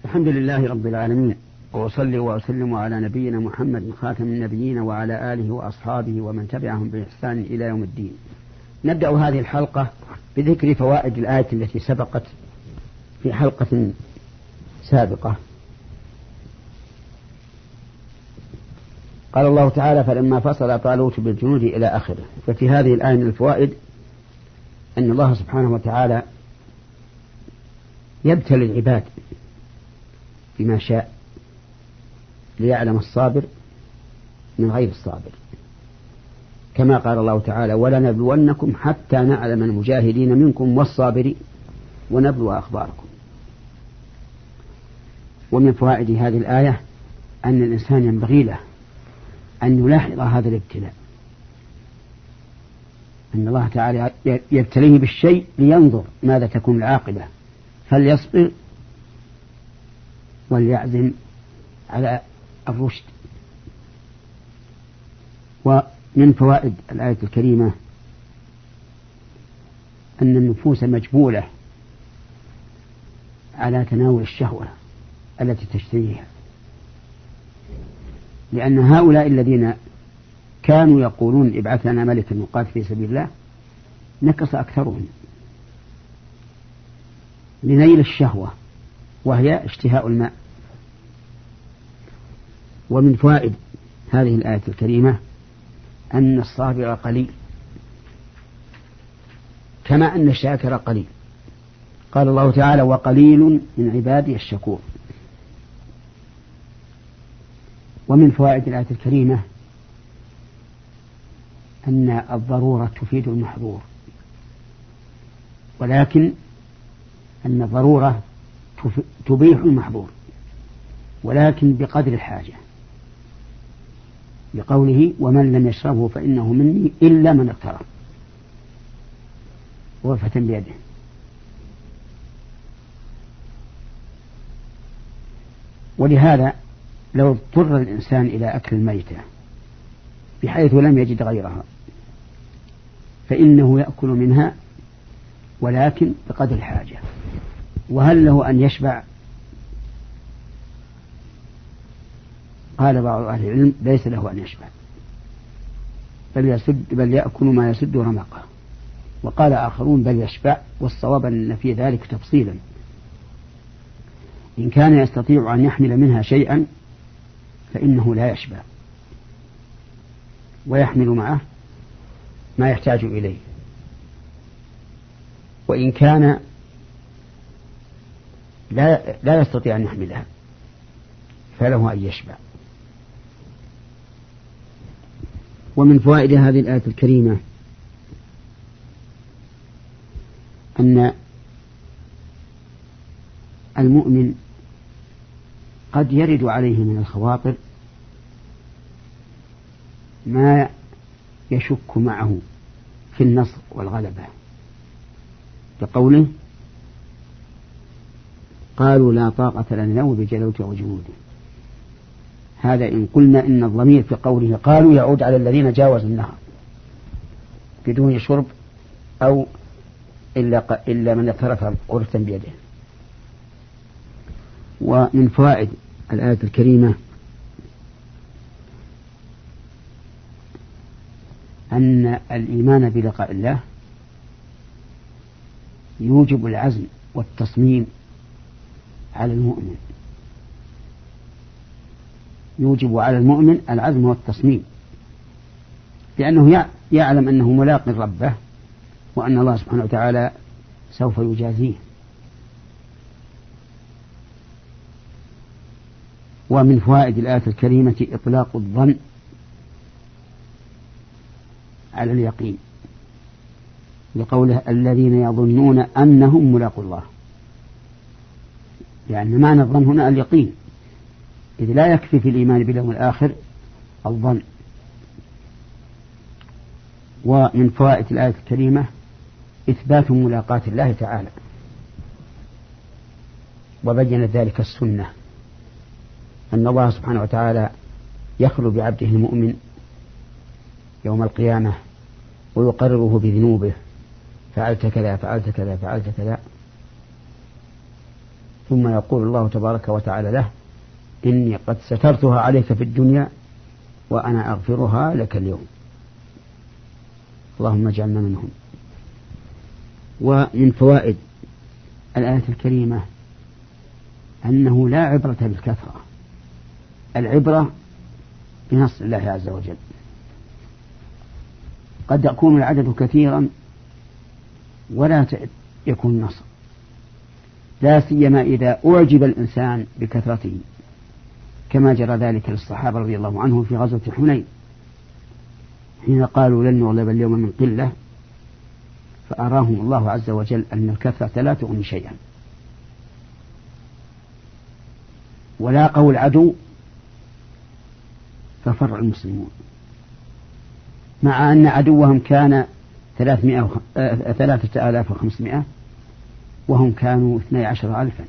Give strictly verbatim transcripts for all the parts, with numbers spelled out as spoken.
الحمد لله رب العالمين، وأصلي وأسلم على نبينا محمد خاتم النبيين وعلى آله وأصحابه ومن تبعهم بإحسان إلى يوم الدين. نبدأ هذه الحلقة بذكر فوائد الآية التي سبقت في حلقة سابقة. قال الله تعالى: فلما فصل طالوت بالجنود إلى آخره. ففي هذه الآية من الفوائد أن الله سبحانه وتعالى يبتلي العباد بما شاء ليعلم الصابر من غير الصابر، كما قال الله تعالى: ولنبلونكم حتى نعلم المجاهدين منكم والصابرين ونبلو أخباركم. ومن فوائد هذه الآية أن الإنسان ينبغي له أن يلاحظ هذا الابتلاء، أن الله تعالى يبتليه بالشيء لينظر ماذا تكون العاقبة، فليصبر وليعزم على الرشد. ومن فوائد الآية الكريمة أن النفوس مجبولة على تناول الشهوة التي تشتهيها، لأن هؤلاء الذين كانوا يقولون ابعث لنا ملكا نقاتل في سبيل الله نكص أكثرهم لنيل الشهوة وهي اشتهاء الماء. ومن فوائد هذه الآية الكريمة أن الصابر قليل كما أن الشاكر قليل. قال الله تعالى: وقليل من عبادي الشكور. ومن فوائد الآية الكريمة أن الضرورة تفيد المحظور، ولكن أن الضرورة تبيح المحظور ولكن بقدر الحاجة، بقوله: ومن لم يشربه فإنه مني إلا من اغترف غرفة بيده. ولهذا لو اضطر الإنسان إلى أكل الميتة بحيث لم يجد غيرها فإنه يأكل منها ولكن بقدر الحاجة. وهل له أن يشبع؟ قال بعض أهل العلم: ليس له أن يشبع، بل, يسد بل يأكل ما يسد رمقه. وقال آخرون: بل يشبع، والصواب أن في ذلك تفصيلا. إن كان يستطيع أن يحمل منها شيئا فإنه لا يشبع ويحمل معه ما يحتاج إليه، وإن كان لا, لا يستطيع أن يحملها فله أن يشبع. ومن فوائد هذه الآية الكريمة أن المؤمن قد يرد عليه من الخواطر ما يشك معه في النصر والغلبة، بقوله: قالوا لا طاقة لنا اليوم بجالوت وجنوده. هذا إن قلنا إن الضمير في قوله قالوا يعود على الذين جاوزوا النهر بدون شرب أو إلا, إلا من اغترف غرفة بيده. ومن فوائد الآية الكريمة أن الإيمان بلقاء الله يوجب العزم والتصميم على المؤمن، يوجب على المؤمن العزم والتصميم، لأنه يعلم أنه ملاق ربه وأن الله سبحانه وتعالى سوف يجازيه. ومن فوائد الآية الكريمة إطلاق الظن على اليقين، لقوله: الذين يظنون أنهم ملاقوا الله، يعني معنى الظن هنا اليقين، إذ لا يكفي في الإيمان باليوم الآخر الظن. ومن فوائد الآية الكريمة إثبات ملاقاة الله تعالى، وبينت ذلك السنة، أن الله سبحانه وتعالى يخلو بعبده المؤمن يوم القيامة ويقرره بذنوبه: فعلت كذا فعلت كذا فعلت كذا، ثم يقول الله تبارك وتعالى له: إني قد سترتها عليك في الدنيا وأنا أغفرها لك اليوم. اللهم اجعلنا منهم. ومن فوائد الآية الكريمة أنه لا عبرة بالكثرة، العبرة بنصر الله عز وجل. قد يكون العدد كثيرا ولا يكون نصر، لا سيما إذا أعجب الإنسان بكثرته، كما جرى ذلك للصحابة رضي الله عنهم في غزوة حنين حين قالوا لن نغلب اليوم من قلة، فأراهم الله عز وجل أن الكثرة لا تغني شيئا. ولاقوا العدو ففر المسلمون، مع أن عدوهم كان ثلاثة آلاف وخمسمائة وهم كانوا اثني عشر ألفا،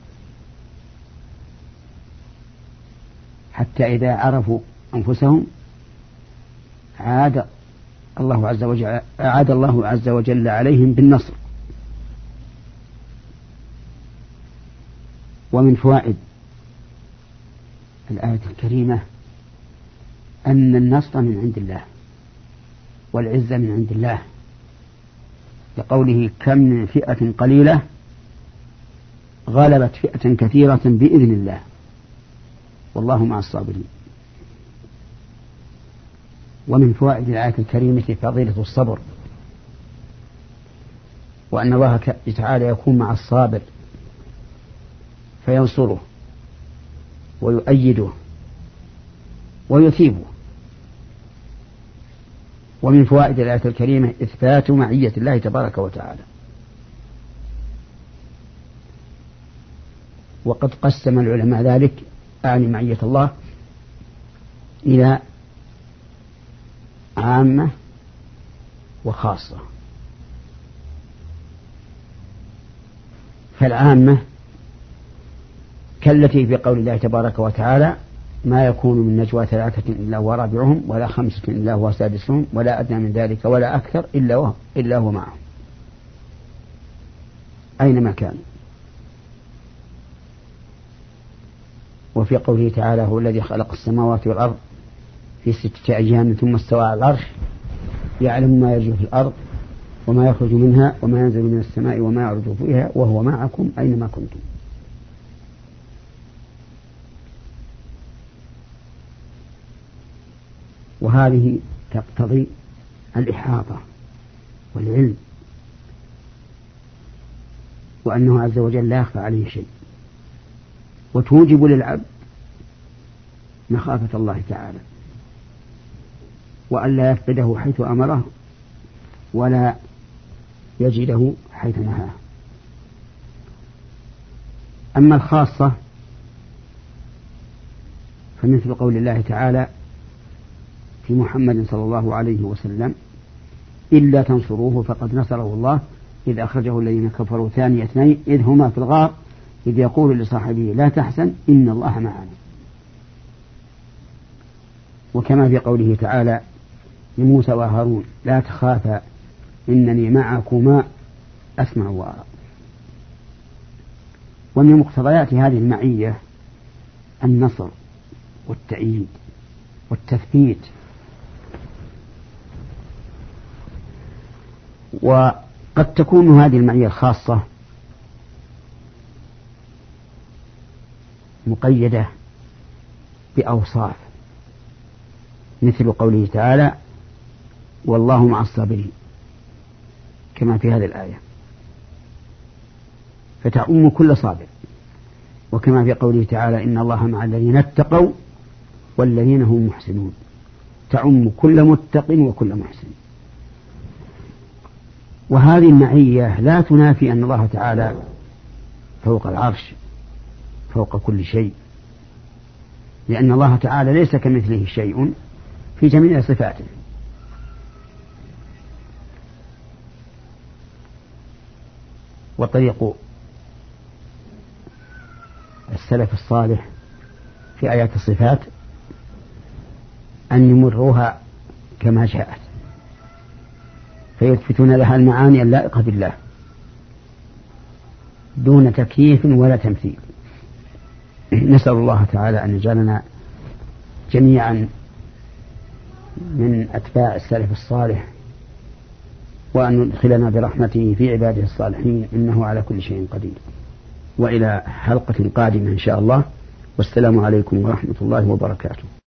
حتى إذا عرفوا أنفسهم عاد الله عز وجل عاد الله عز وجل عليهم بالنصر. ومن فوائد الآية الكريمة أن النصر من عند الله والعزة من عند الله، لقوله: كم من فئة قليلة غلبت فئة كثيرة بإذن الله والله مع الصابرين. ومن فوائد الآية الكريمة فضيلة الصبر، وأن الله تعالى يكون مع الصابر فينصره ويؤيده ويثيبه. ومن فوائد الآية الكريمة إثبات معية الله تبارك وتعالى. وقد قسم العلماء ذلك، أعني معية الله، إلى عامة وخاصة. فالعامة كالتي في قول الله تبارك وتعالى: ما يكون من نجوى ثلاثة إلا هو رابعهم ولا خمسة إلا هو سادسهم ولا أدنى من ذلك ولا أكثر إلا هو, إلا هو معهم أينما كانوا. وفي قوله تعالى: هو الذي خلق السماوات والأرض في ستة أيام ثم استوى على العرش يعلم ما يجري في الأرض وما يخرج منها وما ينزل من السماء وما يعرج فيها وهو معكم أينما كنتم. وهذه تقتضي الإحاطة والعلم، وأنه عز وجل لا يخفى عليه شيء، وتوجب للعبد مخافة الله تعالى وأن لا يفقده حيث أمره ولا يجده حيث نهاه. أما الخاصة فمثل قول الله تعالى في محمد صلى الله عليه وسلم: إلا تنصروه فقد نصره الله إذ أخرجه الذين كفروا ثاني اثنين إذ هما في الغار إذ يقول لصاحبه لا تحزن إن الله معنا. وكما في قوله تعالى لموسى وهارون: لا تخافا إنني معكما أسمع وأرى. ومن مقتضيات هذه المعية النصر والتأييد والتثبيت. وقد تكون هذه المعية الخاصة مقيدة بأوصاف، مثل قوله تعالى: والله مع الصابرين، كما في هذه الآية، فتعم كل صابر. وكما في قوله تعالى: إن الله مع الذين اتقوا والذين هم محسنون، تعم كل متق وكل محسن. وهذه المعية لا تنافي أن الله تعالى فوق العرش فوق كل شيء، لأن الله تعالى ليس كمثله شيء في جميع صفاته. وطريق السلف الصالح في آيات الصفات أن يمروها كما جاءت فيثبتون لها المعاني اللائقة بالله، دون تكييف ولا تمثيل. نسأل الله تعالى أن يجعلنا جميعا من أتباع السلف الصالح، وأن يدخلنا برحمته في عباده الصالحين، إنه على كل شيء قدير. وإلى حلقة قادمة إن شاء الله، والسلام عليكم ورحمة الله وبركاته.